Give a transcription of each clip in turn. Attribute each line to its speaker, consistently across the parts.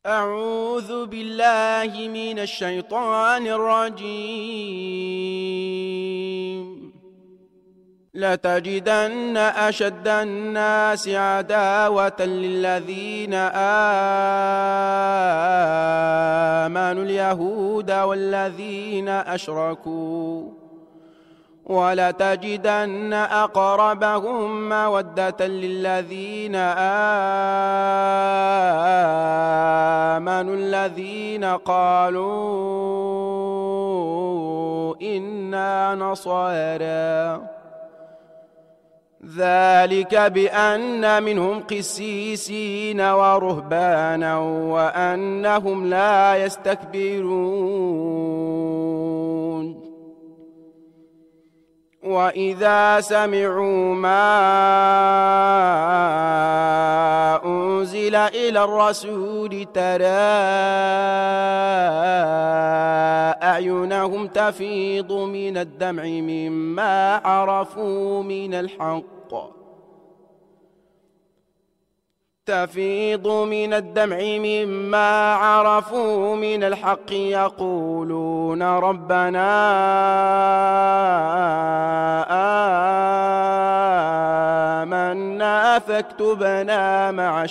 Speaker 1: أعوذ بالله من الشيطان الرجيم. لتجدن أشد الناس عداوة للذين آمنوا اليهود والذين أشركوا، ولتجدن أقربهم مودة للذين آمنوا الذين قالوا إنا نصارى، ذلك بأن منهم قسيسين ورهبانا وأنهم لا يستكبرون. وإذا سمعوا ما أنزل إلى الرسول ترى أعينهم تفيض من الدمع مما عرفوا من الحق يقولون ربنا آمنا فاكتبنا مع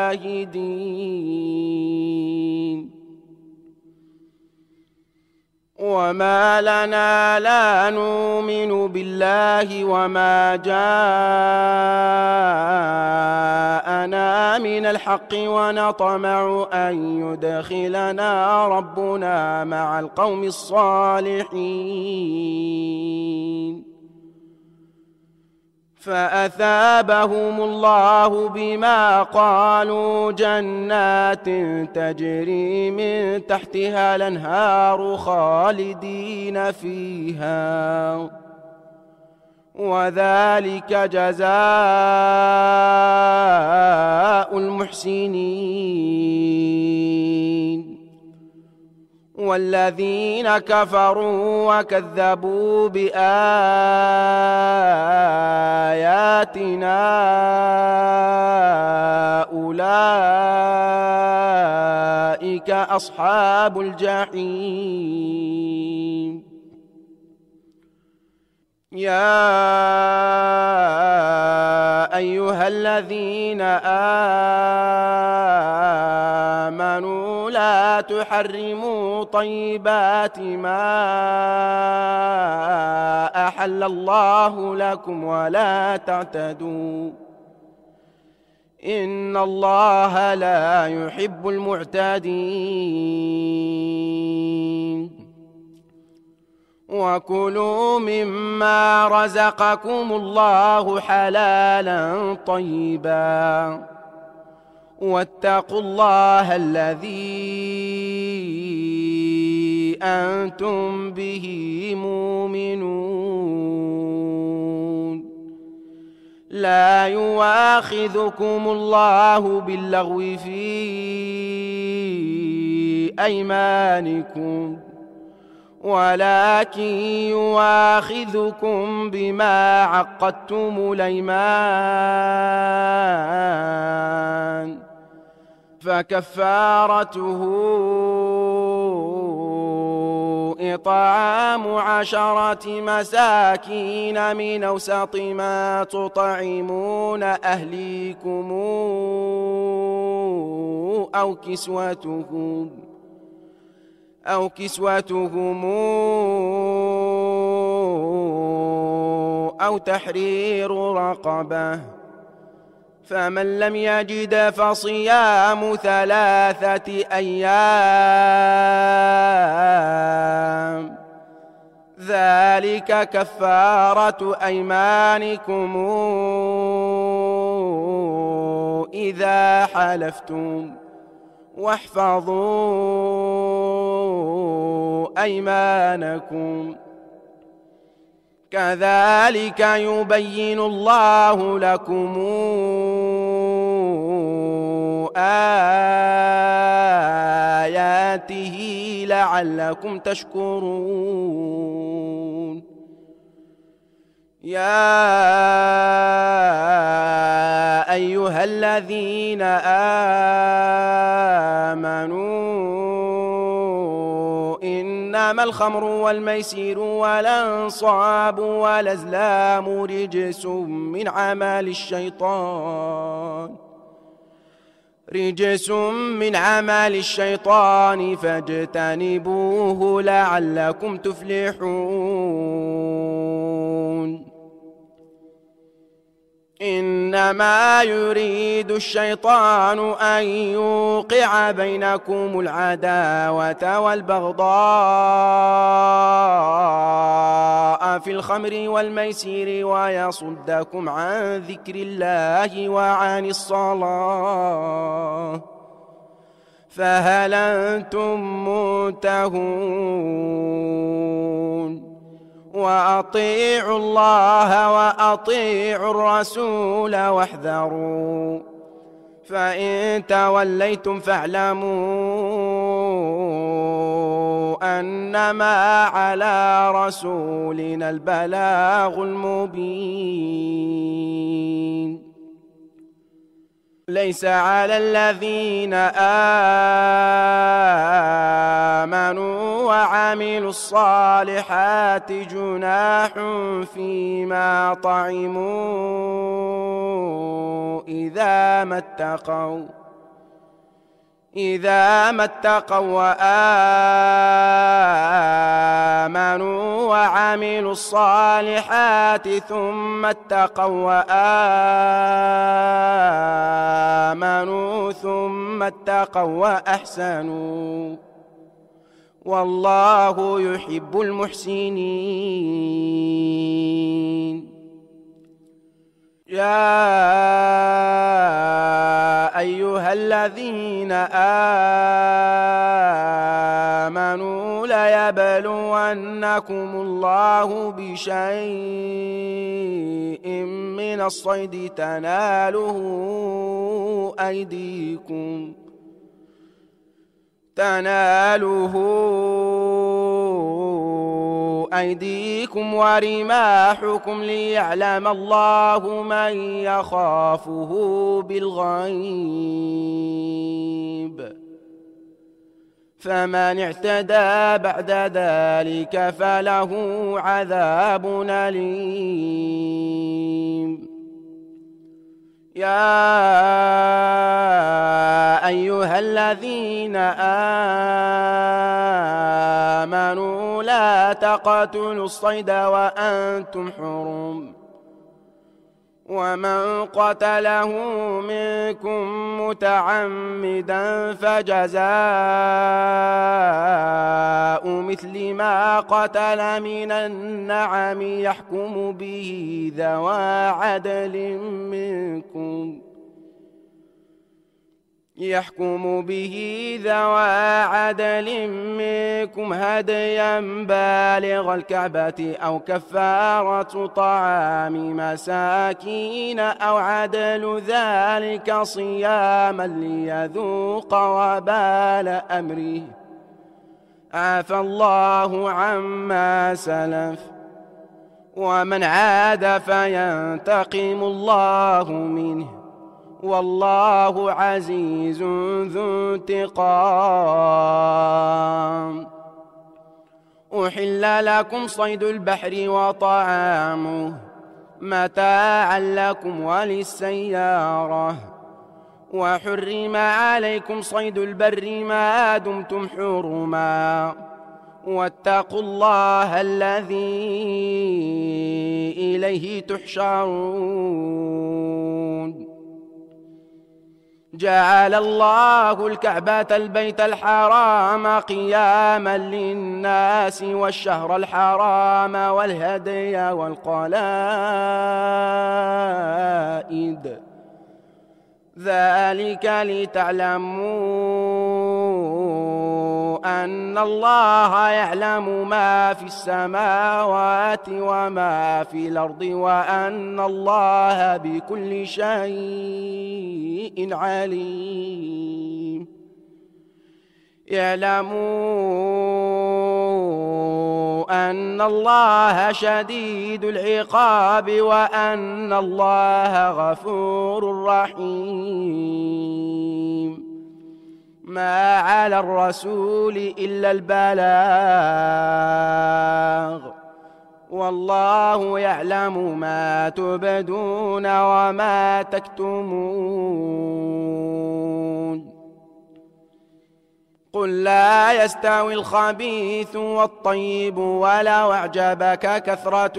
Speaker 1: الشاهدين. وما لنا لا نؤمن بالله وما جاءنا من الحق ونطمع أن يدخلنا ربنا مع القوم الصالحين. فأثابهم الله بما قالوا جنات تجري من تحتها الأنهار خالدين فيها، وذلك جزاء المحسنين. والذين كفروا وكذبوا بآياتنا أولئك أصحاب الجحيم. يا أيها الذين آمنوا لا تحرموا طيبات ما أحل الله لكم ولا تعتدوا، إن الله لا يحب المعتدين. وكلوا مما رزقكم الله حلالا طيبا، واتقوا الله الذي أنتم به مؤمنون. لا يؤاخذكم الله باللغو في أيمانكم، ولكن يؤاخذكم بما عقدتم الأيمان، فكفارته إطعام 10 مساكين من أوسط ما تطعمون أهليكم أو كسوتهم أو تحرير رقبة، فمن لم يجد فصيام 3 أيام، ذلك كفارة أيمانكم إذا حلفتم، واحفظوا أيمانكم. كذلك يبين الله لكم آياته لعلكم تشكرون. يا أيها الذين آمنوا إنما الخمر والميسر والأنصاب والأزلام رجس من عمل الشيطان فاجتنبوه لعلكم تفلحون إنما يريد الشيطان أن يوقع بينكم العداوة والبغضاء في الخمر والميسر ويصدكم عن ذكر الله وعن الصلاة فهل أنتم منتهون وأطيعوا الله وأطيعوا الرسول واحذروا فإن توليتم فاعلموا أنما على رسولنا البلاغ المبين ليس على الذين آمنوا وعملوا الصالحات جناح فيما طعموا إذا ما اتقوا وآمنوا وعملوا الصالحات ثم اتقوا وآمنوا ثم اتقوا وأحسنوا والله يحب المحسنين يا أيها الذين آمنوا ليبلونكم الله بشيء من الصيد تناله أيديكم ورماحكم ليعلم الله من يخافه بالغيب فمن اعتدى بعد ذلك فله عذاب أليم يا أيها الذين آمنوا لا تقتلوا الصيد وأنتم حرم ومن قتله منكم متعمدا فجزاء مثل ما قتل من النعم يحكم به ذوى عدل منكم هديا بالغ الكعبة أو كفارة طعام مساكين أو عدل ذلك صياما ليذوق وبال أمره عفى الله عما سلف ومن عاد فينتقم الله منه والله عزيز ذو انتقام أحل لكم صيد البحر وطعامه متاعا لكم وللسيارة وحرم عليكم صيد البر ما دمتم حرما واتقوا الله الذي إليه تحشرون جعل الله الكعبة البيت الحرام قياما للناس والشهر الحرام والهدي والقلائد ذلك لتعلموا أن الله يعلم ما في السماوات وما في الأرض وأن الله بكل شيء عليم اعلموا أن الله شديد العقاب وأن الله غفور رحيم. ما على الرسول إلا البلاغ، والله يعلم ما تبدون وما تكتمون. قل لا يستوي الخبيث والطيب ولو أعجبك كثرة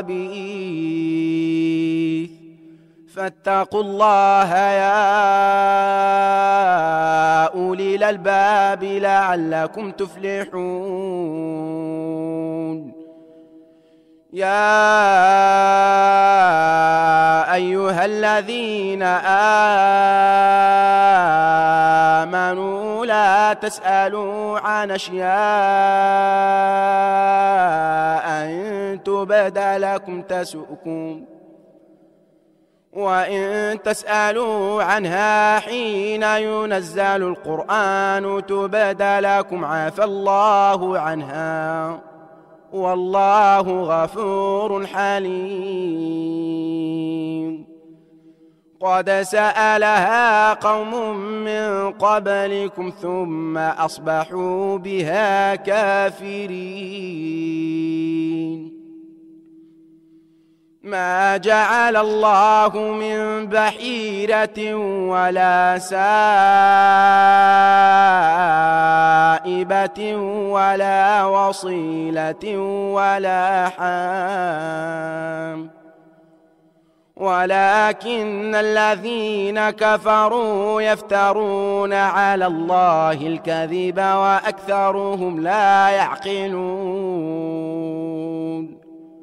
Speaker 1: الخبيث، فاتقوا الله يا أولي الألباب لعلكم تفلحون. يا أيها الذين آمنوا لا تسألوا عن أشياء إن تبد لكم تسؤكم، وإن تسألوا عنها حين ينزل القرآن تبد لكم عفى الله عنها، والله غفور حليم. قد سألها قوم من قبلكم ثم أصبحوا بها كافرين. ما جعل الله من بحيرة ولا سائبة ولا وصيلة ولا حام، ولكن الذين كفروا يفترون على الله الكذب وأكثرهم لا يعقلون.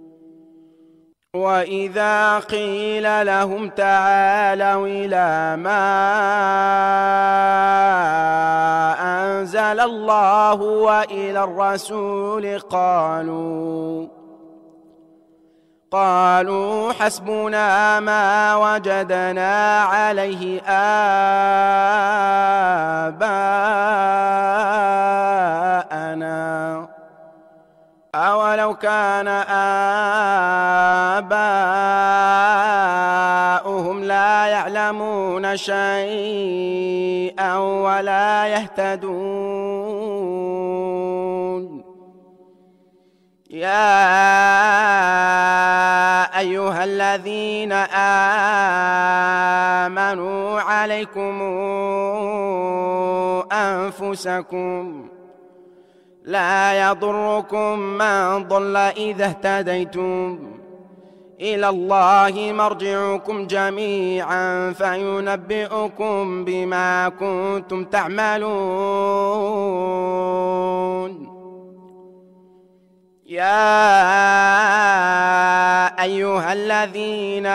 Speaker 1: وإذا قيل لهم تعالوا إلى ما أنزل الله وإلى الرسول قالوا حسبنا ما وجدنا عليه آباءنا أولو كان آباؤهم لا يعلمون شيئا ولا يهتدون. يا أيها الذين آمنوا عليكم أنفسكم لا يضركم من ضل إذا اهتديتم، إلى الله مرجعكم جميعا فينبئكم بما كنتم تعملون. يا أيها الذين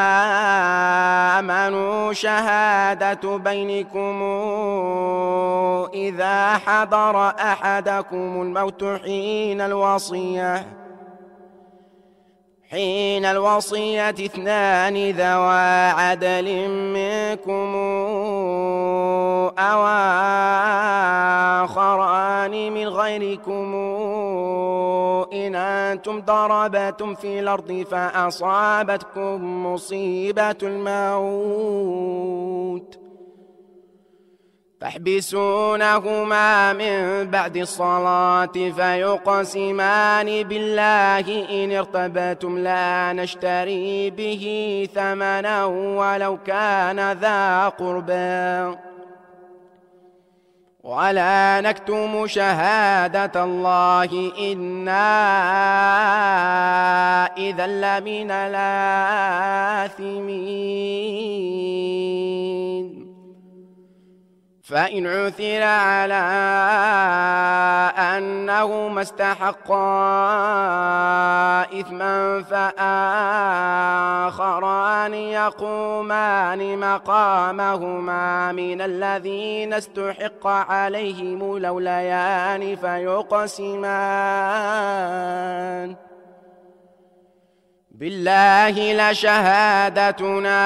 Speaker 1: آمنوا شهادة بينكم إذا حضر أحدكم الموت حين الوصية 2 ذوى عدل منكم أو آخران من غيركم إن أنتم ضربتم في الأرض فأصابتكم مصيبة الموت تحبسونهما من بعد الصلاة فيقسمان بالله إن ارتبتم لا نشتري به ثمنا ولو كان ذا قربى ولا نكتم شهادة الله إنا إذا لمن الآثمين. فإن عثر على أنهما استحقا إثما فآخران يقومان مقامهما من الذين استحق عليهم الأوليان فيقسمان بالله لشهادتنا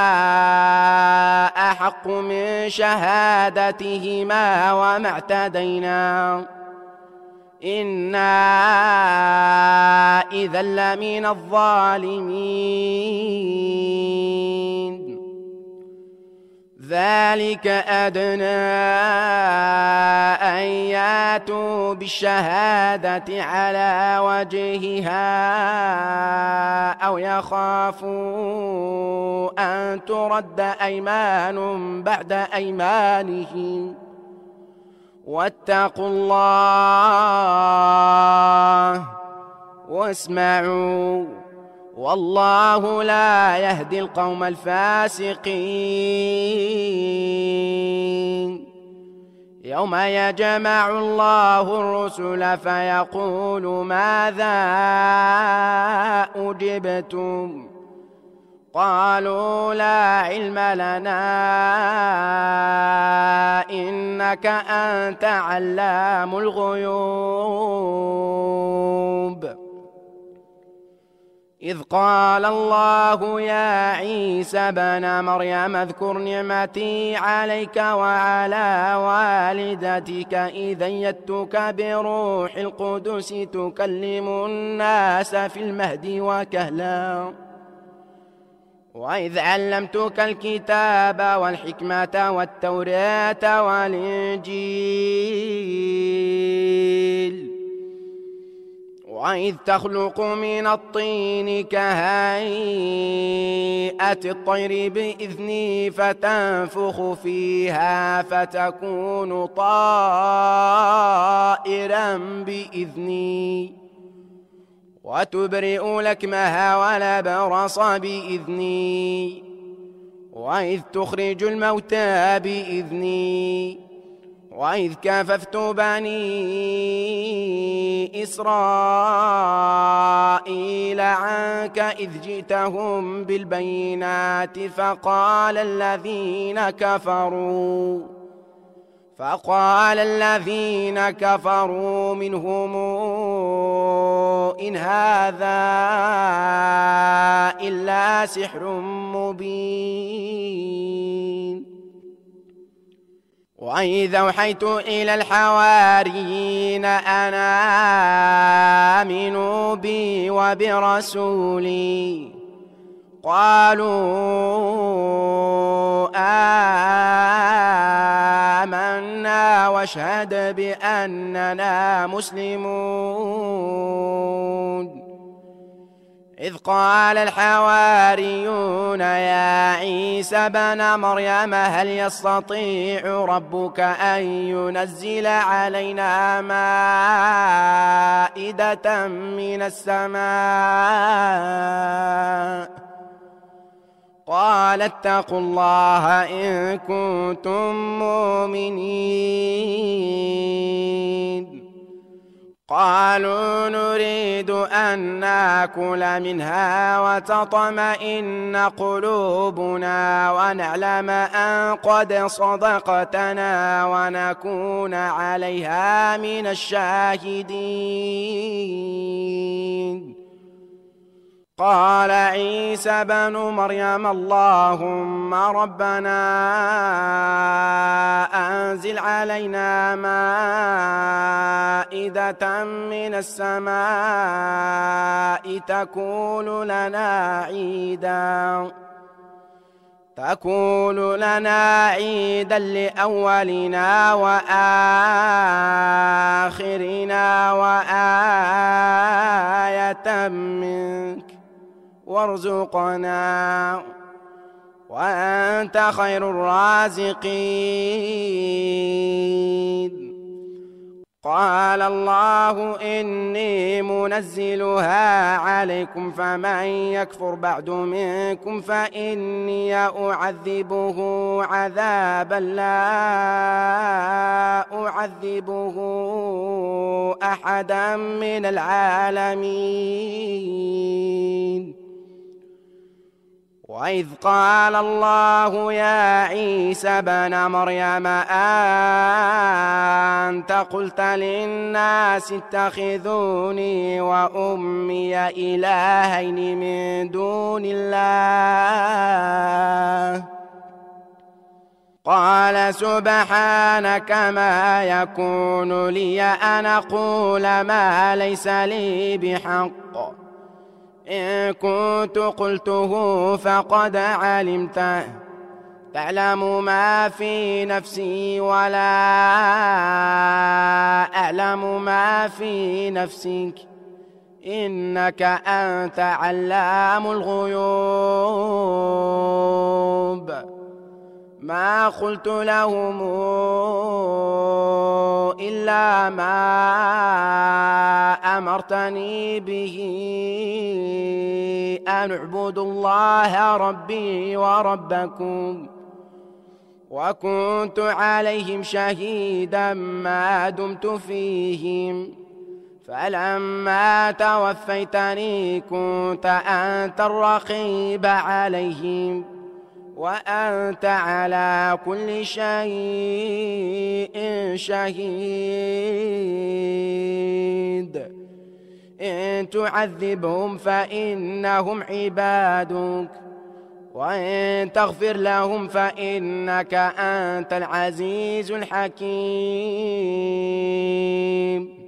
Speaker 1: أحق من شهادتهما وما اعتدينا إنا إذا لمن الظالمين. ذلك أدنى أن ياتوا بالشهادة على وجهها أو يخافوا أن ترد أيمان بعد أيمانهم واتقوا الله واسمعوا والله لا يهدي القوم الفاسقين. يوم يجمع الله الرسل فيقول ماذا أجبتم قالوا لا علم لنا إنك أنت علام الغيوب. إذ قال الله يا عيسى ابن مريم اذكر نعمتي عليك وعلى والدتك إذ أيدتك بروح القدس تكلم الناس في المهد وكهلا وإذ علمتك الكتاب والحكمة والتوراة والإنجيل وإذ تخلق من الطين كهيئة الطير بإذني فتنفخ فيها فتكون طائرا بإذني وتبرئ الأكمه والأبرص بإذني وإذ تخرج الموتى بإذني وإذ كففت بني إسرائيل عنك إذ جئتهم بالبينات فقال الذين كفروا منهم إن هذا إلا سحر مبين. وإذا أوحيت إلى الحواريين أن آمنوا بي وبرسولي قالوا آمنا واشهد بأننا مسلمون. إذ قال الحواريون يا عيسى ابن مريم هل يستطيع ربك أن ينزل علينا مائدة من السماء قال اتقوا الله إن كنتم مؤمنين. قالوا نريد أن نأكل منها وتطمئن قلوبنا ونعلم أن قد صدقتنا ونكون عليها من الشاهدين. قال عيسى بن مريم اللهم ربنا أنزل علينا مائدة من السماء تكون لنا عيدا لأولنا وآخرنا وآية منك وارزقنا وأنت خير الرازقين. قال الله إني منزلها عليكم فمن يكفر بعد منكم فإني أعذبه عذابا لا أعذبه أحدا من العالمين. وإذ قال الله يا عيسى ابن مريم أنت قلت للناس اتخذوني وأمي إلهين من دون الله قال سبحانك ما يكون لي أن أقول ما ليس لي بحق، إن كنت قلته فقد علمته، تعلم ما في نفسي ولا أعلم ما في نفسك، إنك أنت علام الغيوب. ما قلت لهم إلا ما أمرتني به أن اعبدوا الله ربي وربكم، وكنت عليهم شهيدا ما دمت فيهم، فلما توفيتني كنت أنت الرقيب عليهم، وأنت على كل شيء شهيد. إن تعذبهم فإنهم عبادك، وإن تغفر لهم فإنك أنت العزيز الحكيم.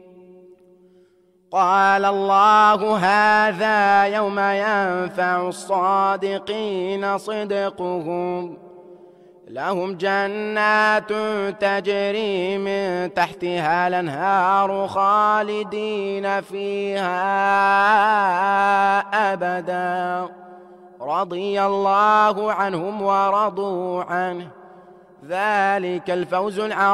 Speaker 1: قال الله هذا يوم ينفع الصادقين صدقهم، لهم جنات تجري من تحتها الأنهار خالدين فيها أبدا، رضي الله عنهم ورضوا عنه، ذلك الفوز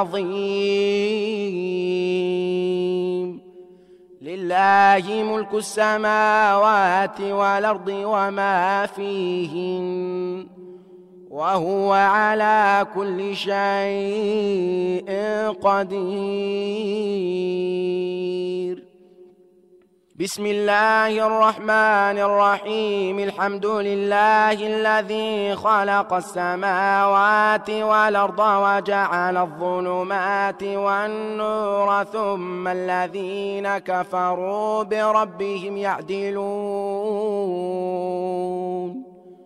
Speaker 1: العظيم. لله ملك السماوات والأرض وما فيهن، وهو على كل شيء قدير. بسم الله الرحمن الرحيم. الحمد لله الذي خلق السماوات والأرض وجعل الظلمات والنور، ثم الذين كفروا بربهم يعدلون.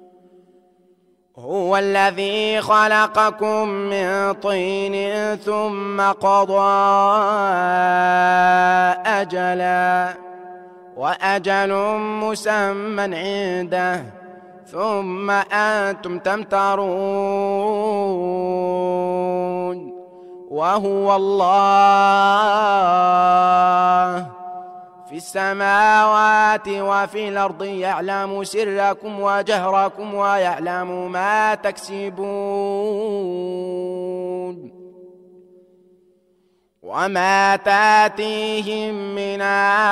Speaker 1: هو الذي خلقكم من طين ثم قضى أجلا، وأجل مسمى عنده، ثم أنتم تمترون. وهو الله في السماوات وفي الأرض، يعلم سركم وجهركم ويعلم ما تكسبون. وما تاتيهم من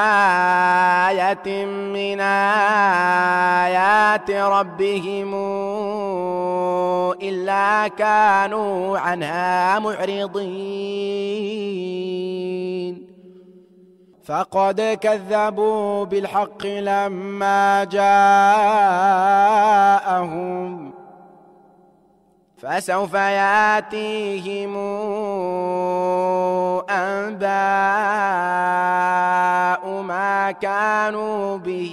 Speaker 1: آية من آيات ربهم إلا كانوا عنها معرضين. فقد كذبوا بالحق لما جاءهم، فسوف ياتيهم أنباء ما كانوا به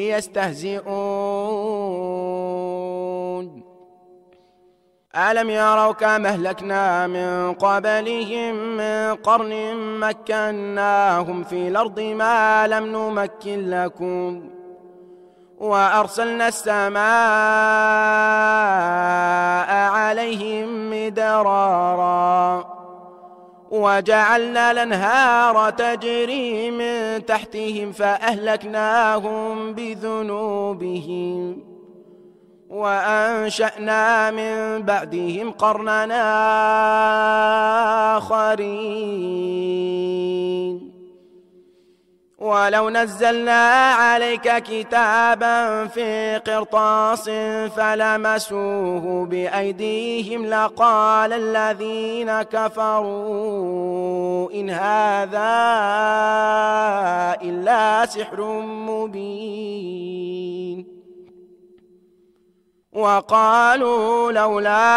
Speaker 1: يستهزئون. ألم يروا كم أهلكنا من قبلهم من قرن مكناهم في الأرض ما لم نمكن لكم، وأرسلنا السماء عليهم مدرارا، وجعلنا الأنهار تجري من تحتهم فأهلكناهم بذنوبهم، وأنشأنا من بعدهم قرننا آخرين. ولو نزلنا عليك كتابا في قرطاس فلمسوه بأيديهم لقال الذين كفروا إن هذا إلا سحر مبين. وقالوا لولا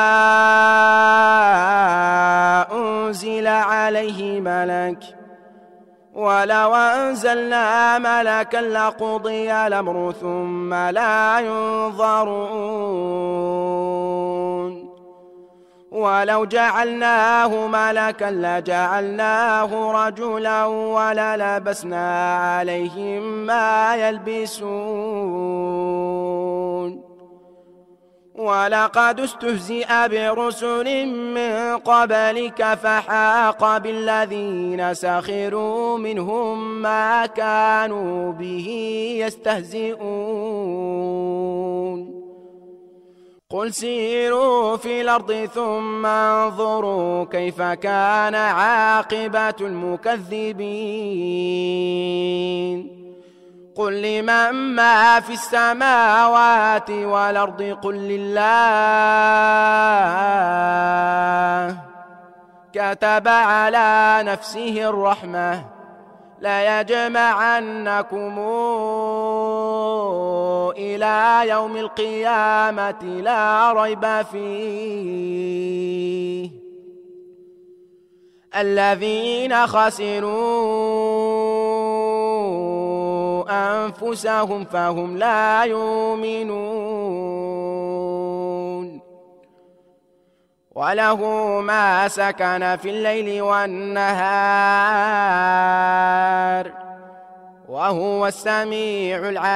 Speaker 1: أنزل عليه ملك، ولو أنزلنا ملكا لقضي الأمر ثم لا ينظرون. ولو جعلناه ملكا لجعلناه رجلا وللبسنا عليهم ما يلبسون ولقد استهزئ برسل من قبلك فحاق بالذين سخروا منهم ما كانوا به يستهزئون قل سيروا في الأرض ثم انظروا كيف كان عاقبة المكذبين قل لمن ما في السماوات والأرض قل لله كتب على نفسه الرحمة ليجمعنكم إلى يوم القيامة لا ريب فيه الذين خسروا أنفسهم فهم لا يؤمنون وله ما سكن في الليل والنهار وهو السميع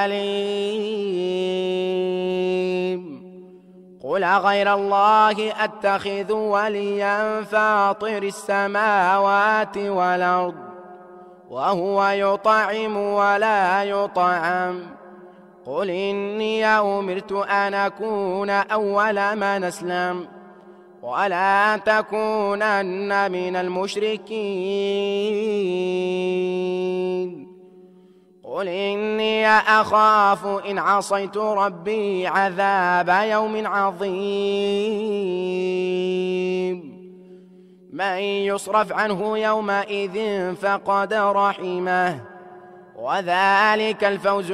Speaker 1: العليم قل غير الله أتخذ وليا فاطر السماوات والأرض وهو يطعم ولا يطعم قل إني أمرت أن أكون أول من أسلم ولا تكونن من المشركين قل إني أخاف إن عصيت ربي عذاب يوم عظيم من يصرف عنه يومئذ فقد رحمه وذلك الفوز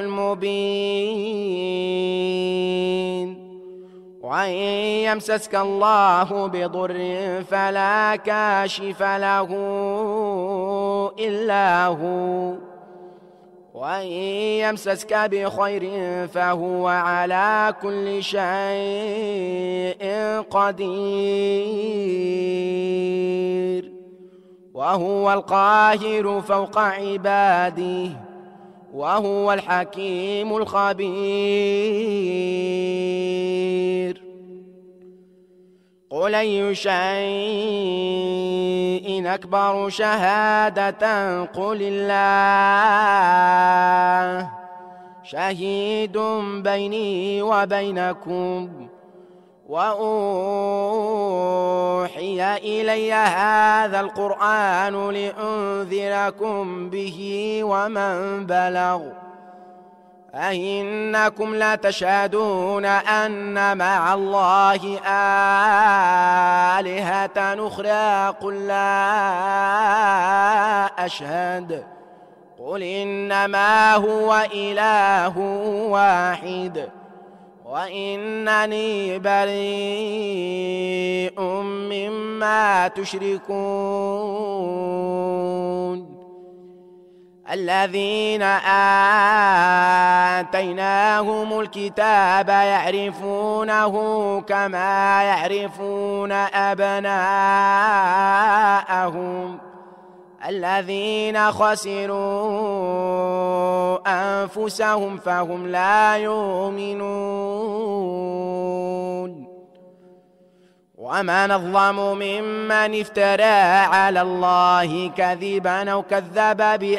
Speaker 1: المبين وإن يمسسك الله بضر فلا كاشف له إلا هو وإن يمسسك بخير فهو على كل شيء قدير وهو القاهر فوق عباده وهو الحكيم الخبير قل أي شيء أكبر شهادة قل الله شهيد بيني وبينكم وأوحي إلي هذا القرآن لأنذركم به ومن بلغ أئنكم لتشهدون أن مع الله آلهة أخرى قل لا أشهد قل إنما هو إله واحد وإنني بريء مما تشركون الذين آتيناهم الكتاب يعرفونه كما يعرفون أبناءهم الذين خسروا أنفسهم فهم لا يؤمنون ومن أظلم ممن افترى على الله كذبا أو كذب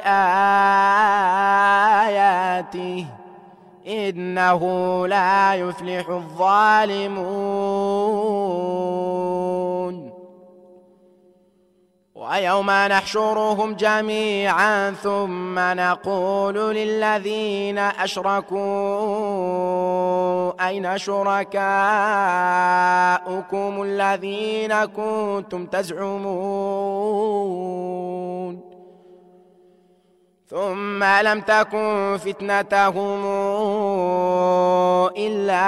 Speaker 1: بآياته إنه لا يفلح الظالمون ويوم نحشرهم جميعا ثم نقول للذين أشركوا أين شركاؤكم الذين كنتم تزعمون ثم لم تكن فتنتهم إلا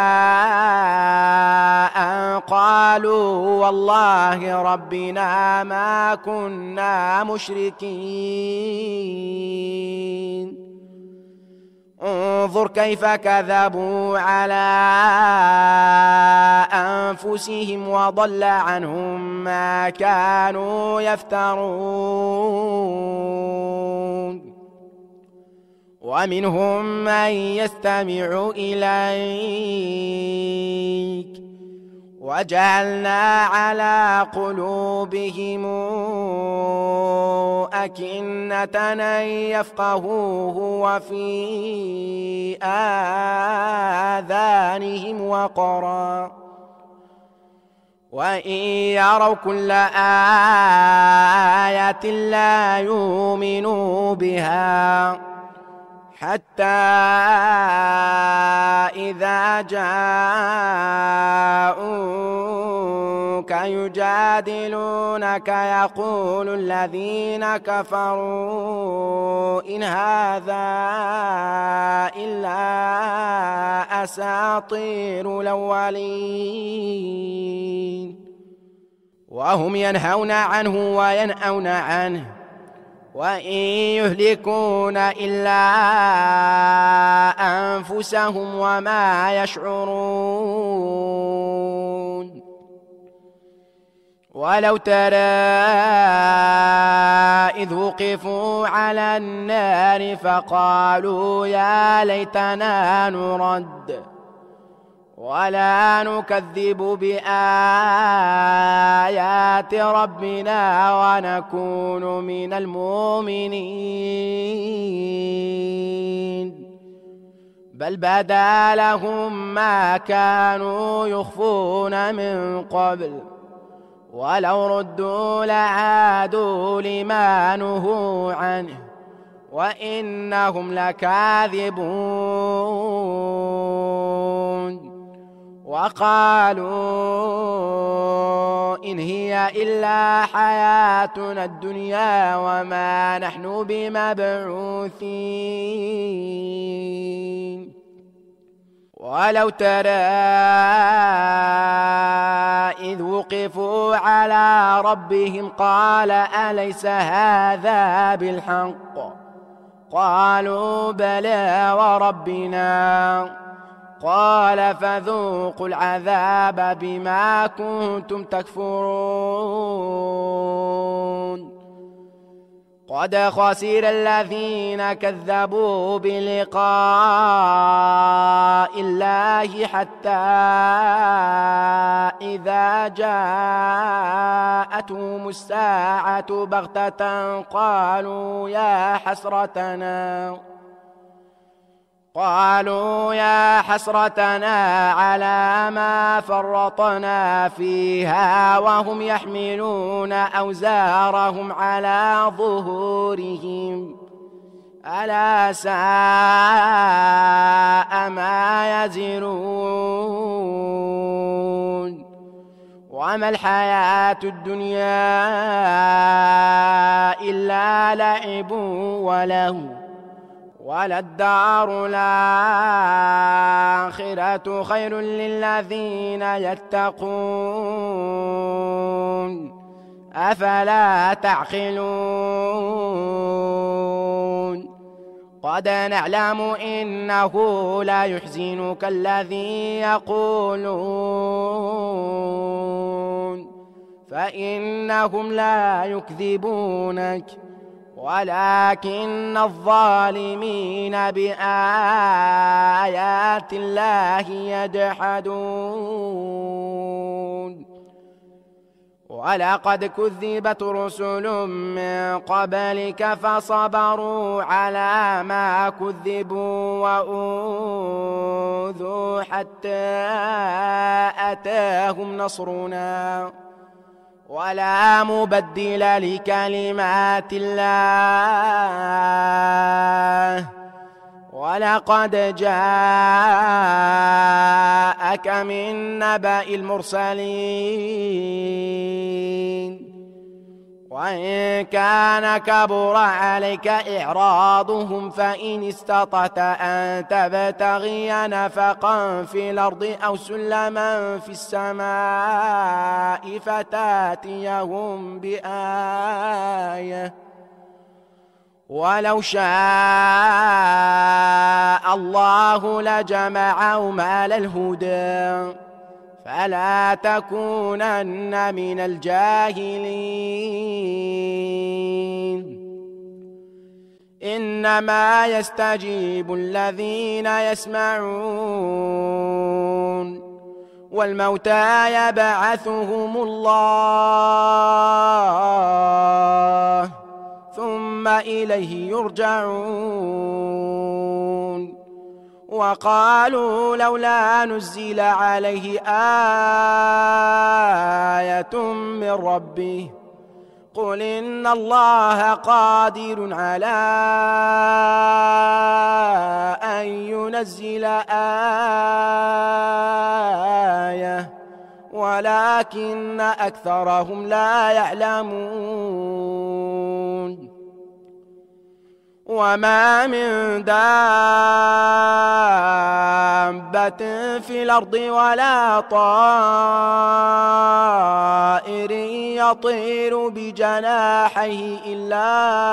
Speaker 1: أن قالوا والله ربنا ما كنا مشركين انظر كيف كذبوا على أنفسهم وضل عنهم ما كانوا يفترون ومنهم من يستمع إليك وجعلنا على قلوبهم أكنة أن يفقهوه وفي آذانهم وقرا وإن يروا كل آية لا يؤمنوا بها حتى إذا جاءوك يجادلونك يقول الذين كفروا إن هذا إلا أساطير الأولين وهم ينهون عنه وينأون عنه وإن يهلكون إلا أنفسهم وما يشعرون ولو ترى إذ وقفوا على النار فقالوا يا ليتنا نرد ولا نكذب بآيات ربنا ونكون من المؤمنين بل بدا لهم ما كانوا يخفون من قبل ولو ردوا لعادوا لما نهوا عنه وإنهم لكاذبون وقالوا إن هي إلا حياتنا الدنيا وما نحن بمبعوثين ولو ترى إذ وقفوا على ربهم قال أليس هذا بالحق قالوا بلى وربنا قال فذوقوا العذاب بما كنتم تكفرون قد خسر الذين كذبوا بلقاء الله حتى إذا جاءتهم الساعة بغتة قالوا يا حسرتنا على ما فرطنا فيها وهم يحملون أوزارهم على ظهورهم ألا ساء ما يزرون وما الحياة الدنيا إلا لعب ولهو وللدار الآخرة خير للذين يتقون أفلا تعقلون قد نعلم إنه لا يحزنك الذي يقولون فإنهم لا يكذبونك ولكن الظالمين بآيات الله يجحدون ولقد كذبت رسل من قبلك فصبروا على ما كذبوا وأوذوا حتى أتاهم نصرنا ولا مبدل لكلمات الله ولقد جاءك من نبأ المرسلين وإن كان كبر عليك إعراضهم فإن استطعت أن تبتغي نفقا في الأرض أو سلما في السماء فتاتيهم بآية ولو شاء شاء الله لجمعهم على الهدى فلا تكونن من الجاهلين إنما يستجيب الذين يسمعون والموتى يبعثهم الله ثم إليه يرجعون وقالوا لولا نزل عليه آية من ربه قل إن الله قادر على أن ينزل آية ولكن أكثرهم لا يعلمون وما من دابة في الأرض ولا طائر يطير بجناحيه إلا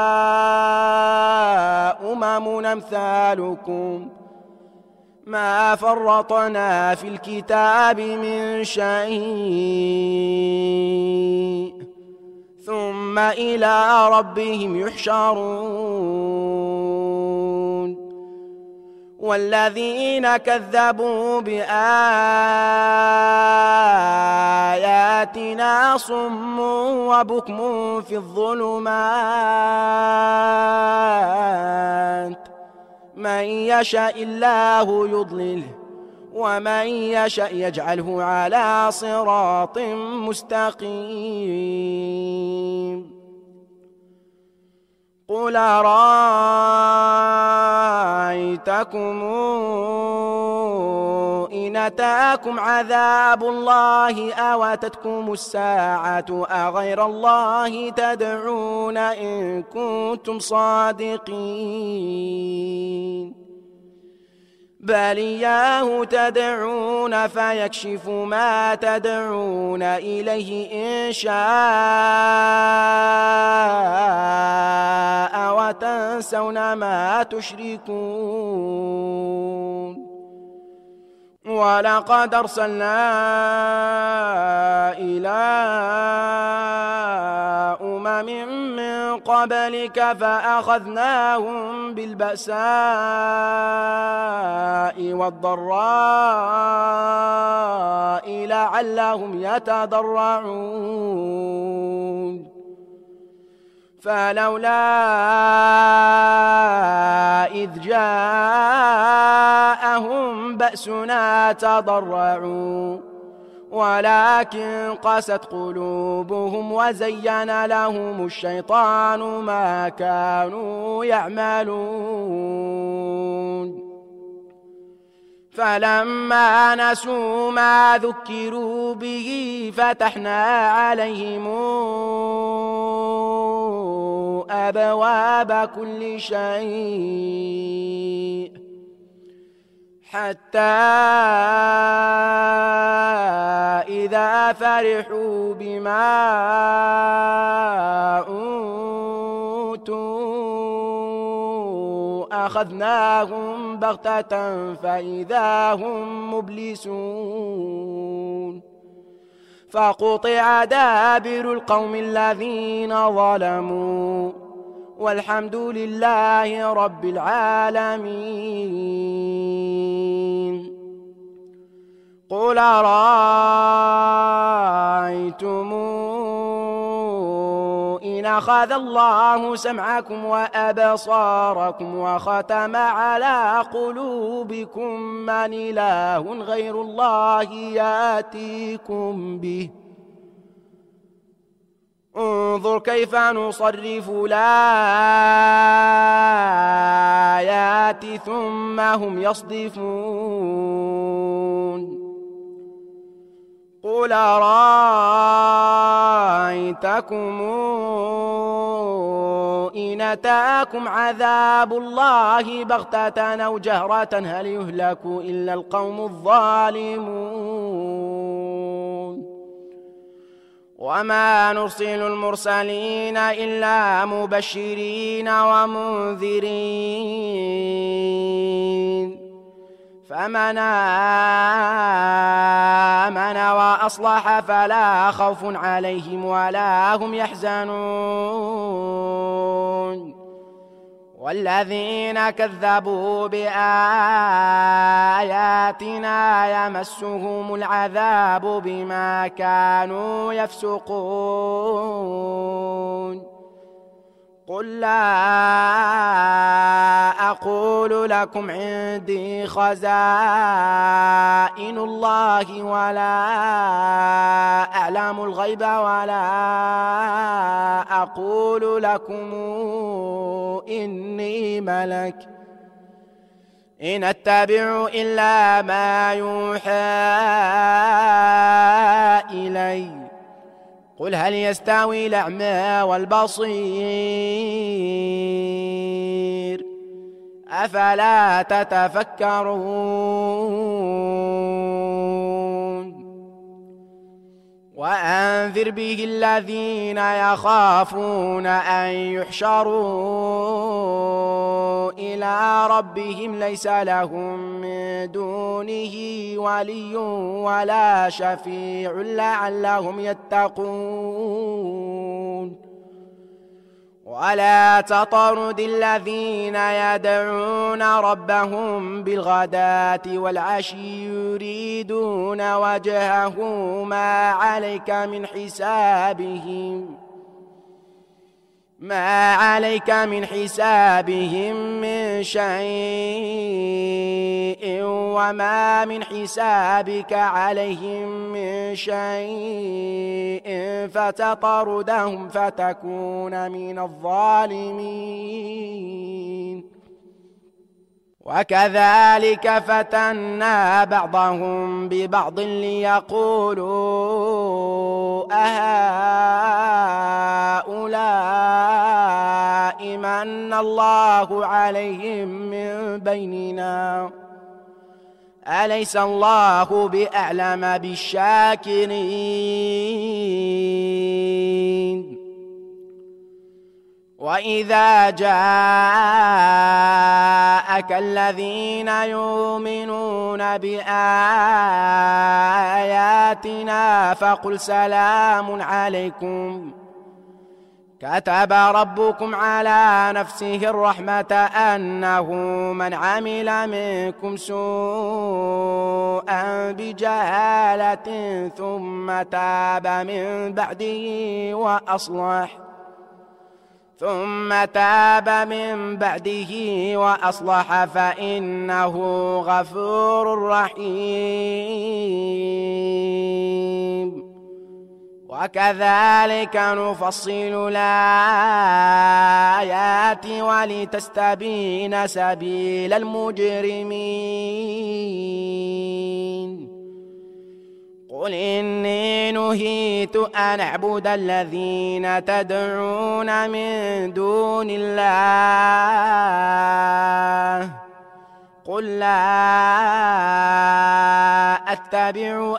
Speaker 1: أمم أمثالكم ما فرطنا في الكتاب من شيء ثم إلى ربهم يحشرون والذين كذبوا بآياتنا صم وبكم في الظلمات من يشاء الله يضلله ومن يشاء يجعله على صراط مستقيم قل أرأيتكم إن أتاكم عذاب الله أو أتتكم الساعة أغير الله تدعون إن كنتم صادقين بل إياه تدعون فيكشف ما تدعون إليه إن شاء وتنسون ما تشركون ولقد أرسلنا إلى أمم من قبلك فأخذناهم بالبأساء والضراء لعلهم يتضرعون فلولا إذ جاءهم بأسنا تضرعوا ولكن قست قلوبهم وزين لهم الشيطان ما كانوا يعملون فلما نسوا ما ذكروا به فتحنا عليهم أبواب كل شيء حتى إذا فرحوا بما أوتوا أخذناهم بغتة فإذا هم مبلسون فقطع دابر القوم الذين ظلموا والحمد لله رب العالمين قل أرأيتم إن أخذ الله سمعكم وأبصاركم وختم على قلوبكم من إله غير الله يأتيكم به انظر كيف نصرف الآيات ثم هم يصدفون قل أرأيتكم إن أتاكم عذاب الله بغتة أو جهرة هل يهلك إلا القوم الظالمون وما نرسل المرسلين إلا مبشرين ومنذرين فمن آمن وأصلح فلا خوف عليهم ولا هم يحزنون والذين كذبوا بآياتنا يمسهم العذاب بما كانوا يفسقون قل لا أقول لكم عندي خزائن الله ولا أعلم الغيب ولا أقول لكم إني ملك إن أتبع إلا ما يوحى إلي قل هل يستوي الأعمى والبصير أفلا تتفكرون وأنذر به الذين يخافون أن يحشروا إلى ربهم ليس لهم من دونه ولي ولا شفيع لعلهم يتقون ولا تطرد الذين يدعون ربهم بالغداة والعشي يريدون وجهه ما عليك من حسابهم من شيء وما من حسابك عليهم من شيء فتطردهم فتكون من الظالمين وكذلك فتنا بعضهم ببعض ليقولوا أهؤلاء من الله عليهم من بيننا أليس الله بأعلم بالشاكرين وإذا جاءك الذين يؤمنون بآياتنا فقل سلام عليكم كتب ربكم على نفسه الرحمة أنه من عمل منكم سوءا بجهالة ثم تاب من بعده وأصلح فإنه غفور رحيم وكذلك نفصل الآيات ولتستبين سبيل المجرمين قل إني نهيت أن أعبد الذين تدعون من دون الله قل لا أتبع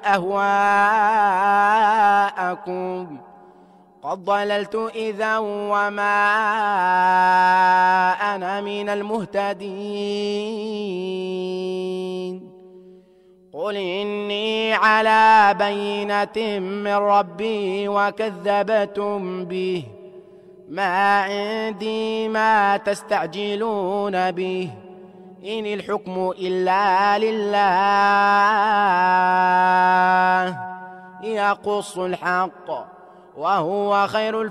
Speaker 1: أهواءكم قد ضللت إذا وما أنا من المهتدين قل إني على بينة من ربي وكذبتم به ما عندي ما تستعجلون به إن الحكم إلا لله يقص الحق وهو خير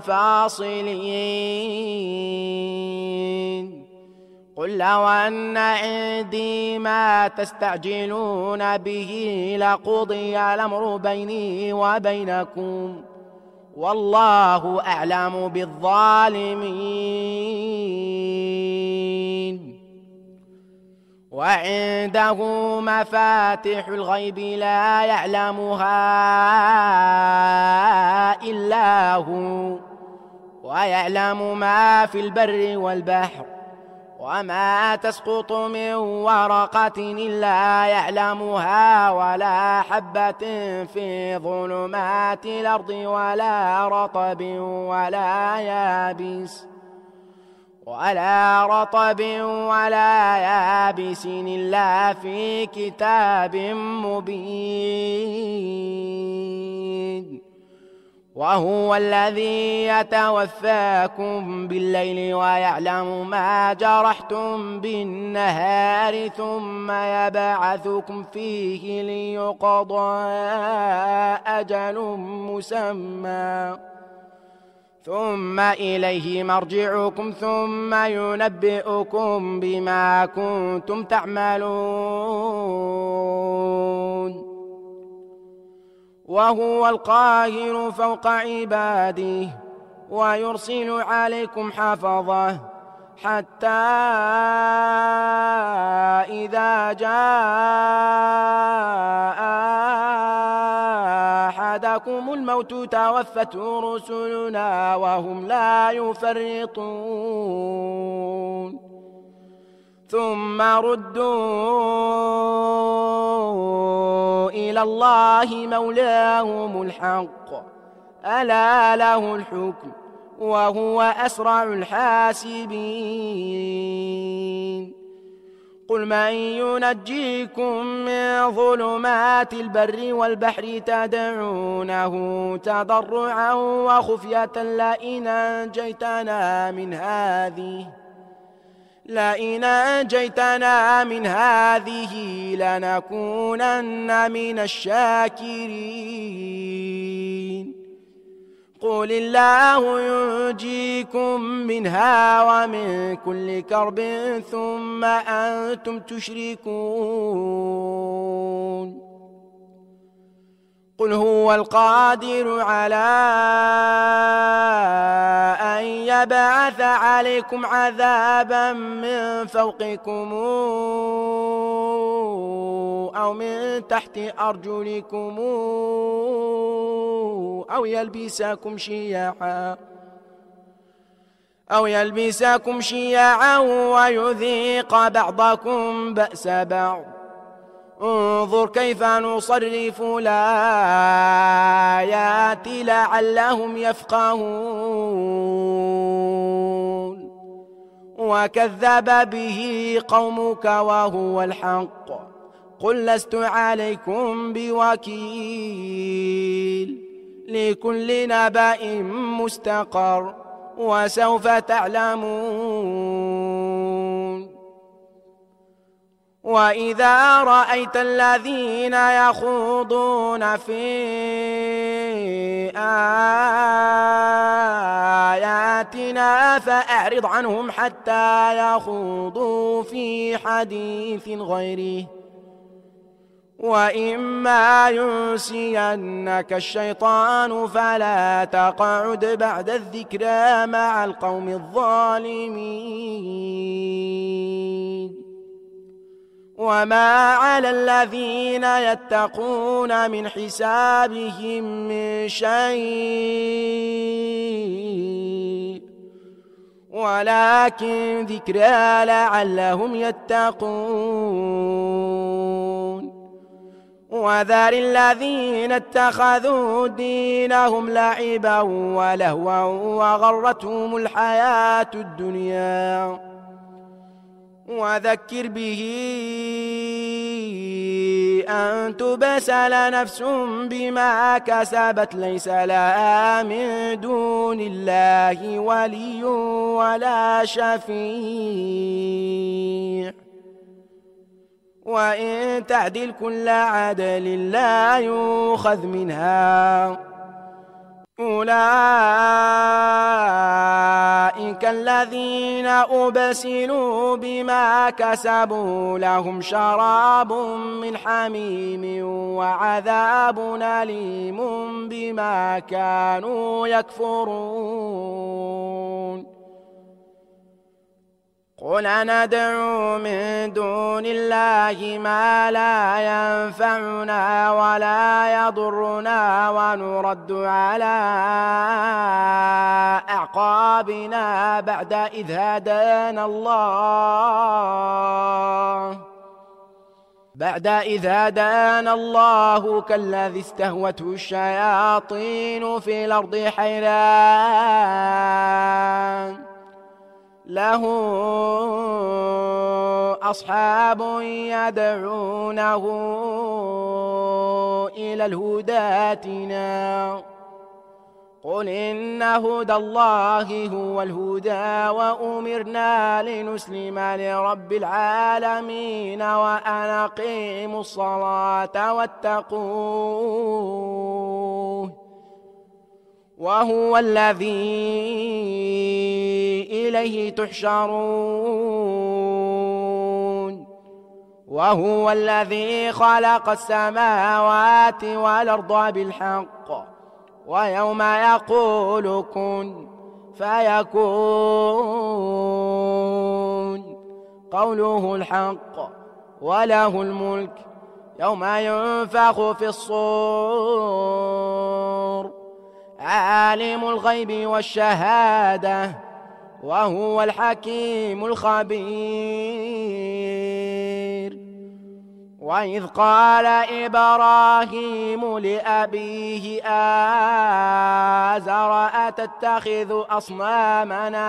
Speaker 1: الفاصلين قل لو أن عندي ما تستعجلون به لقضي الأمر بيني وبينكم والله أعلم بالظالمين وعنده مفاتح الغيب لا يعلمها إلا هو ويعلم ما في البر والبحر وما تسقط من ورقة إلا يعلمها ولا حبة في ظلمات الأرض ولا رطب ولا يابس إلا في كتاب مبين. وهو الذي يتوفاكم بالليل ويعلم ما جرحتم بالنهار ثم يبعثكم فيه ليقضى أجل مسمى ثم إليه مرجعكم ثم ينبئكم بما كنتم تعملون. وهو القاهر فوق عباده ويرسل عليكم حفظه حتى إذا جاء أحدكم الموت توفته رسلنا وهم لا يفرطون ثم ردوا إلى الله مولاهم الحق ألا له الحكم وهو أسرع الحاسبين. قل من ينجيكم من ظلمات البر والبحر تدعونه تضرعا وخفية لئن أنجيتنا من هذه لنكونن من الشاكرين. قل الله ينجيكم منها ومن كل كرب ثم أنتم تشركون. قل هو القادر على أن يبعث عليكم عذابا من فوقكم أو من تحت أرجلكم أو يلبسكم شيعا ويذيق بعضكم بأس بعض. انظر كيف نصرف الآيات لعلهم يفقهون. وكذب به قومك وهو الحق قل لست عليكم بوكيل لكل نبأ مستقر وسوف تعلمون. وإذا رأيت الذين يخوضون في آياتنا فأعرض عنهم حتى يخوضوا في حديث غيره وإما ينسينك الشيطان فلا تقعد بعد الذكرى مع القوم الظالمين. وما على الذين يتقون من حسابهم من شيء ولكن ذكرى لعلهم يتقون. وذر الذين اتخذوا دينهم لعبا ولهوا وغرتهم الحياة الدنيا وذكر به أن تبسل نفس بما كسبت ليس لها من دون الله ولي ولا شفيع وإن تعدل كل عدل لا يؤخذ منها. أولئك الذين أبسلوا بما كسبوا لهم شراب من حميم وعذاب أليم بما كانوا يكفرون. قل ندعو من دون الله ما لا ينفعنا ولا يضرنا ونرد على أعقابنا بعد إذ هدانا الله كالذي استهوته الشياطين في الأرض حيران له أصحاب يدعونه إلى الهدى ائتنا قل إن هدى الله هو الهدى وأمرنا لنسلم لرب العالمين وأن أقيموا الصلاة واتقوه وهو الذي إليه تحشرون وهو الذي خلق السماوات والأرض بالحق ويوم يقول كن فيكون قوله الحق وله الملك يوم ينفخ في الصور عالم الغيب والشهادة وهو الحكيم الخبير وإذ قال إبراهيم لأبيه آزر أتتخذ أصنامنا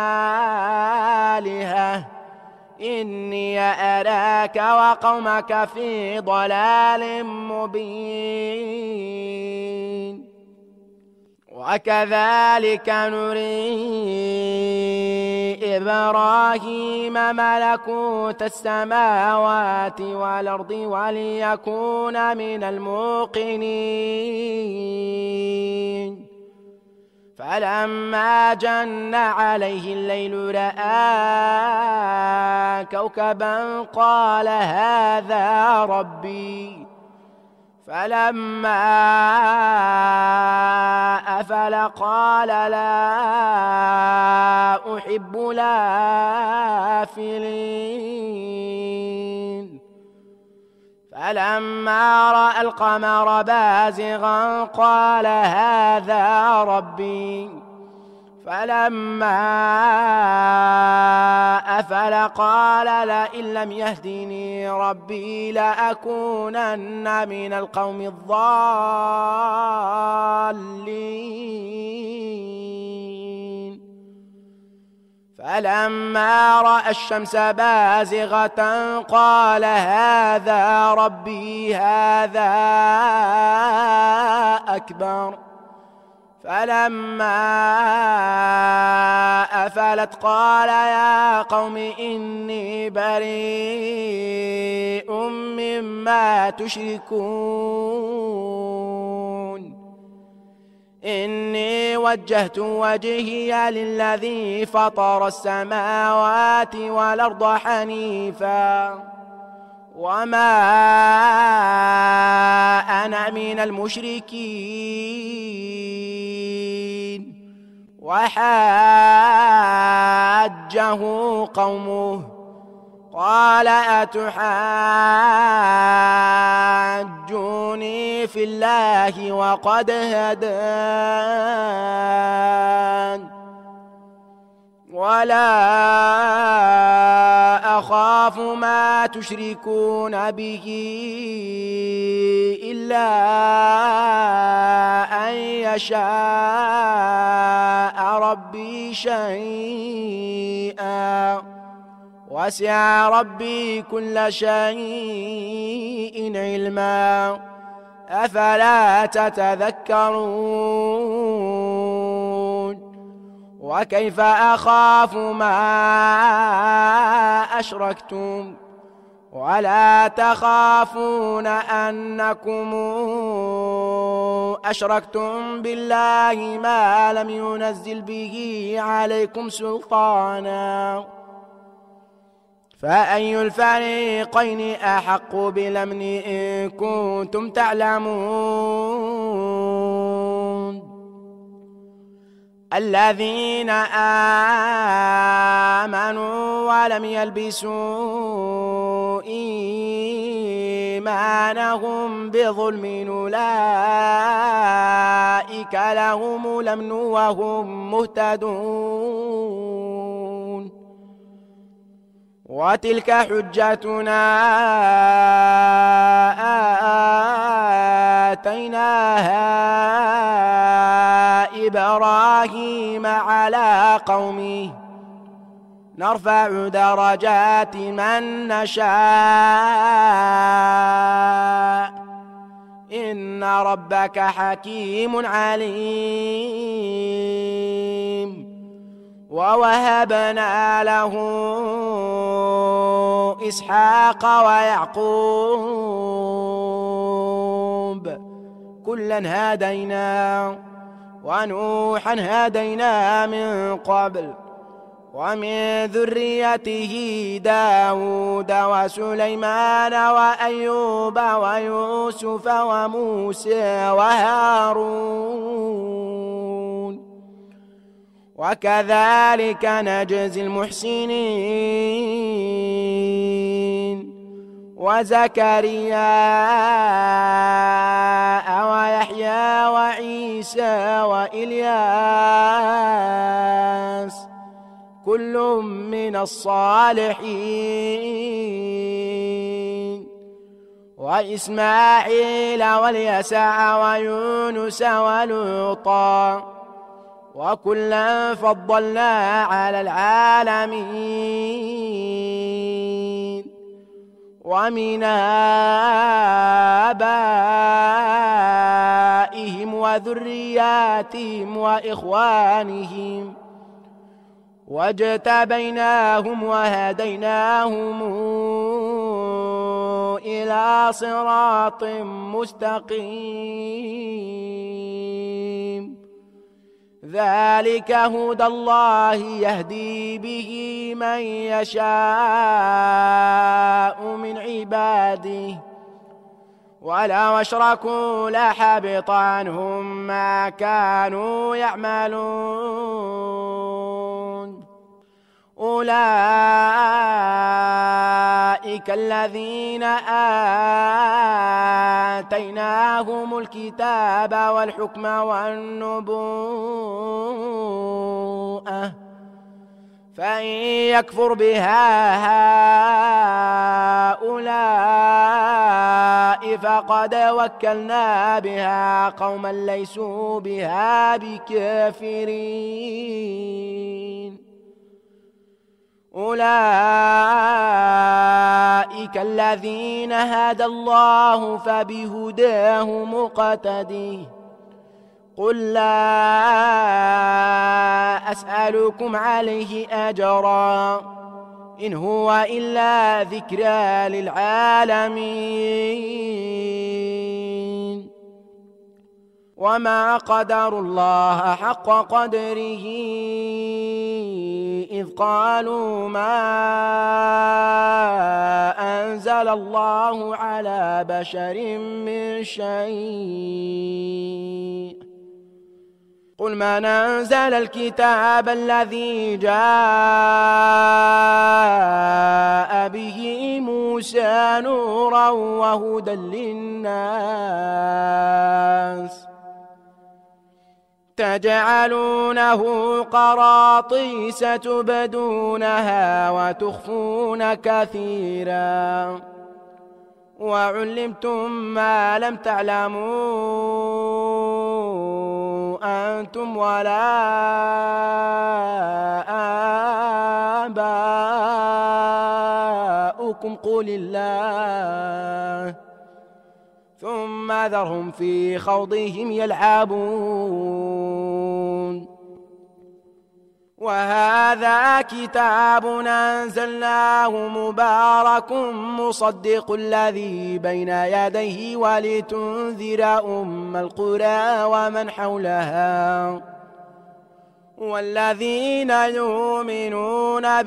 Speaker 1: آلهة إني أراك وقومك في ضلال مبين وكذلك نري إبراهيم ملكوت السماوات والأرض وليكون من الموقنين فلما جن عليه الليل رأى كوكبا قال هذا ربي فلما أفل قال لا أحب الآفلين فلما رأى القمر بازغا قال هذا ربي فلما أفل قال لئن لم يهدني ربي لأكونن من القوم الضالين فلما رأى الشمس بازغة قال هذا ربي هذا أكبر فلما أفلت قال يا قوم إني بريء مما تشركون إني وجهت وجهي للذي فطر السماوات والأرض حنيفا وما أنا من المشركين وحاجه قومه قال أتحاجوني في الله وقد هدان ولا أخاف ما تشركون به إلا أن يشاء ربي شيئا وسع ربي كل شيء علما أفلا تتذكرون وكيف أخاف ما أشركتم ولا تخافون أنكم أشركتم بالله ما لم ينزل به عليكم سلطانا فأي الفريقين أحق بالأمن إن كنتم تعلمون الذين آمنوا ولم يلبسوا إيمانهم بظلم أولئك لهم الأمن وهم مهتدون وتلك حجتنا آتيناها إبراهيم على قومه نرفع درجات من نشاء إن ربك حكيم عليم ووهبنا له إسحاق ويعقوب كلا هدينا ونوحا هدينا من قبل ومن ذريته داود وسليمان وأيوب ويوسف وموسى وهارون وكذلك نجزي المحسنين وزكريا ويحيى وعيسى وإلياس كل من الصالحين وإسماعيل واليسع ويونس ولوطا وكلا فضلنا على العالمين ومن آبائهم وذرياتهم وإخوانهم واجتبيناهم وهديناهم إلى صراط مستقيم ذلك هدى الله يهدي به من يشاء من عباده ولو أشركوا لحبط عنهم ما كانوا يعملون أولئك الذين آتيناهم الكتاب والحكم والنبوءة فإن يكفر بها هؤلاء فقد وكلنا بها قوما ليسوا بها بكافرين أولئك الذين هدى الله فبهداه مقتدي قل لا أسألكم عليه أجرا إن هو إلا ذكرى للعالمين وما قدروا الله حق قدره إذ قالوا ما أنزل الله على بشر من شيء قل من أنزل الكتاب الذي جاء به موسى نورا وهدى للناس تجعلونه قراطيس تبدونها وتخفون كثيرا وعلمتم ما لم تعلموا أنتم ولا آباؤكم قل الله ثم ذرهم في خوضهم يلعبون وهذا كتاب أنزلناه مبارك مصدق الذي بين يديه ولتنذر أم القرى ومن حولها والذين يؤمنون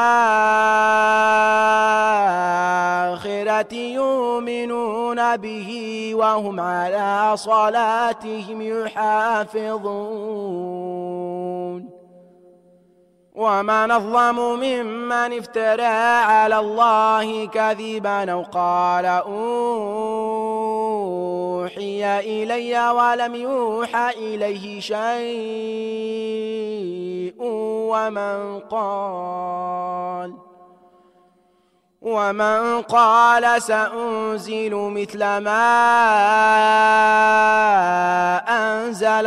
Speaker 1: بالآخرة يؤمنون به وهم على صلاتهم يحافظون ومن أظلم ممن افترى على الله كذبا أو قال أوحي إلي ولم يوحى إليه شيء ومن قال سأنزل مثل ما أنزل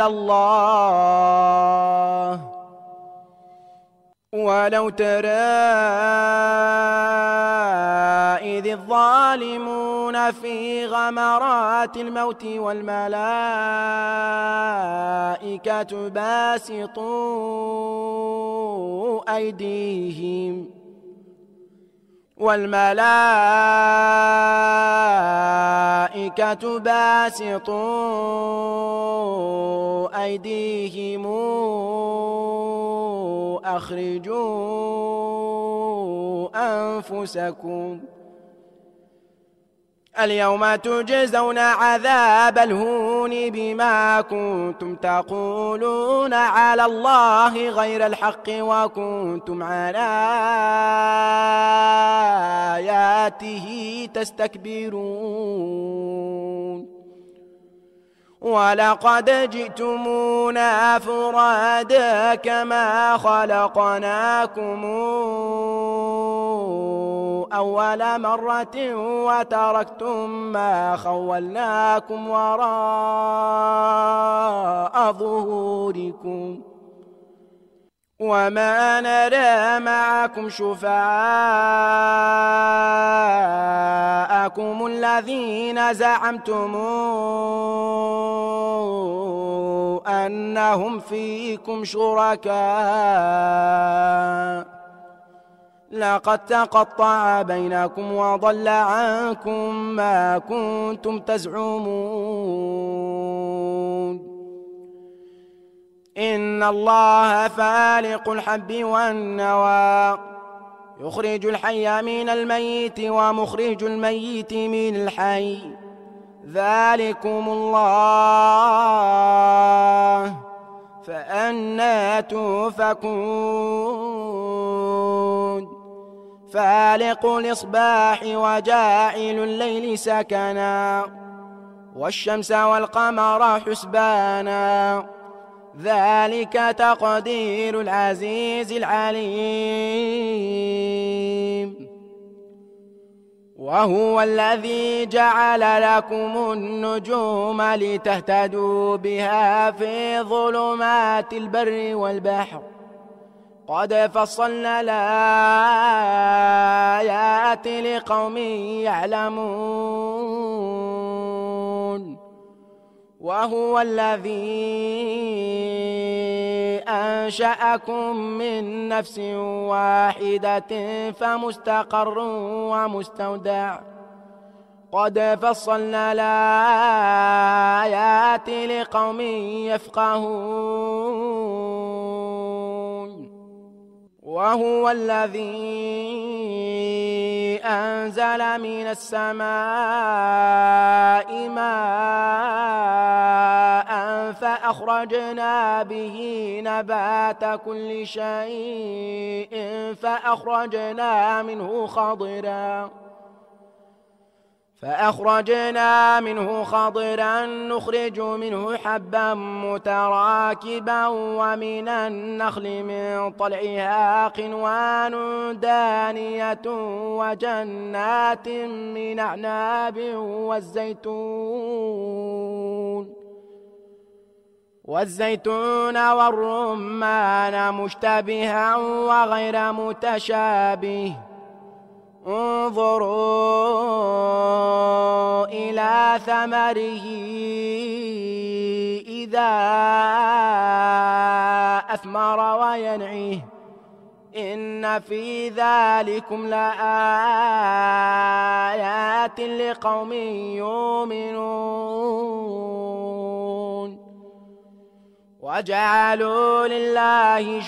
Speaker 1: الله ولو ترى إذ الظالمون في غمرات الموت والملائكة باسطوا أيديهم أخرجوا أنفسكم اليوم تجزون عذاب الهون بما كنتم تقولون على الله غير الحق وكنتم عن آياته تستكبرون ولقد جئتمونا فرادا كما خلقناكم أول مرة وتركتم ما خولناكم وراء ظهوركم وما نرى معكم شفعاءكم الذين زعمتم أنهم فيكم شركاء لقد تقطع بينكم وضل عنكم ما كنتم تزعمون إن الله فالق الحب والنوى يخرج الحي من الميت ومخرج الميت من الحي ذلكم الله فأنى تؤفكون فالق الإصباح وجاعل الليل سكنا والشمس والقمر حسبانا ذلك تقدير العزيز العليم وهو الذي جعل لكم النجوم لتهتدوا بها في ظلمات البر والبحر قد فصلنا الآيات لقوم يعلمون وهو الذي أنشأكم من نفس واحدة فمستقر ومستودع قد فصلنا الآيات لقوم يفقهون وهو الذي أنزل من السماء ماء فأخرجنا به نبات كل شيء فأخرجنا منه خضرا نخرج منه حبا متراكبا ومن النخل من طلعها قنوان دانية وجنات من أعناب والزيتون والرمان مشتبها وغير متشابه انظروا إلى ثمره إذا أثمر وينعه إن في ذلكم لآيات لقوم يؤمنون وجعلوا لله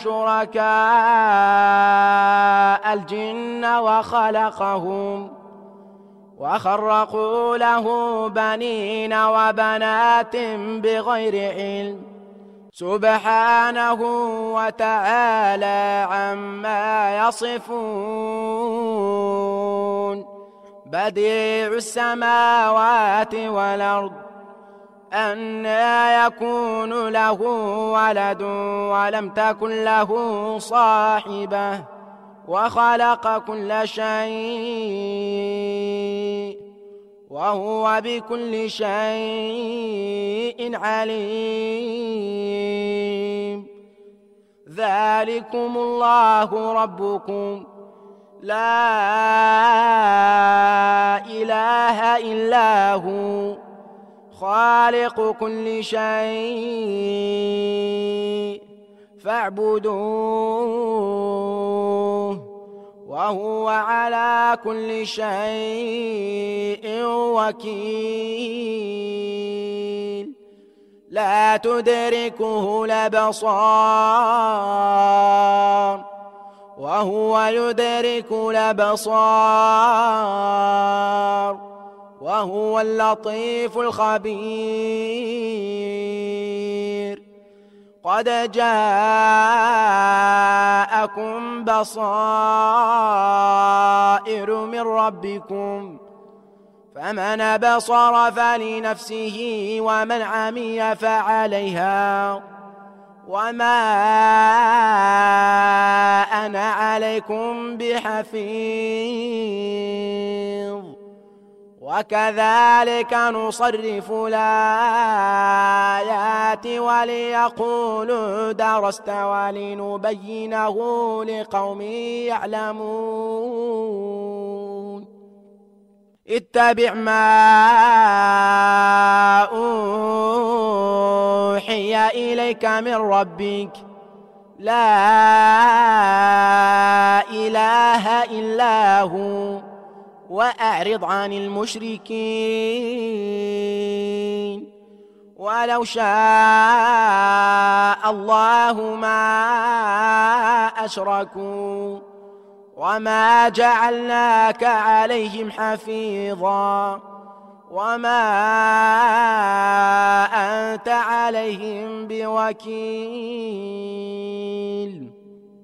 Speaker 1: شركاء الجن وخلقهم وخرقوا له بنين وبنات بغير علم سبحانه وتعالى عما يصفون بديع السماوات والأرض أنى يكون له ولد ولم تكن له صاحبة وخلق كل شيء وهو بكل شيء عليم ذلكم الله ربكم لا إله إلا هو خالق كل شيء فاعبدوه وهو على كل شيء وكيل لا تدركه الأبصار وهو يدرك الأبصار وهو اللطيف الخبير قد جاءكم بصائر من ربكم فمن بصر فلنفسه ومن عمي فعليها وما أنا عليكم بحفيظ وكذلك نصرف الآيات وليقولوا درست ولنبينه لقوم يعلمون اتبع ما أوحي إليك من ربك لا إله إلا هو وأعرض عن المشركين ولو شاء الله ما أشركوا وما جعلناك عليهم حفيظا وما أنت عليهم بوكيل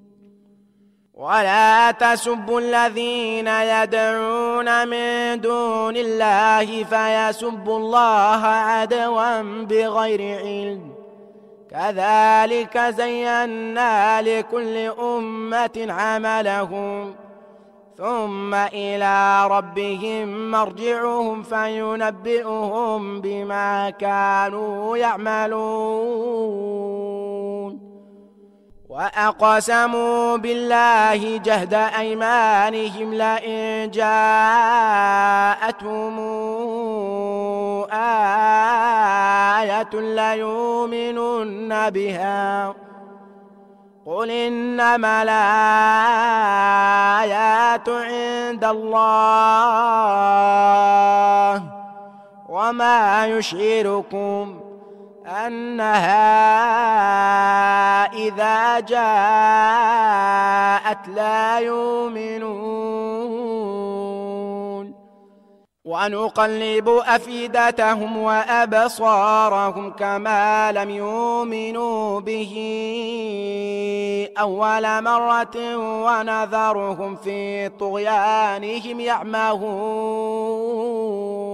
Speaker 1: ولا تسبوا الذين يدعون من دون الله فيسبوا الله عدوا بغير علم كذلك زينا لكل أمة عملهم ثم إلى ربهم مرجعهم فينبئهم بما كانوا يعملون وأقسموا بالله جهد أيمانهم لئن جاءتهم آية ليؤمنن بها قل إنما الآيات عند الله وما يشعركم أنها إذا جاءت لا يؤمنون ونقلب أفئدتهم وأبصارهم كما لم يؤمنوا به أول مرة ونذرهم في طغيانهم يعمهون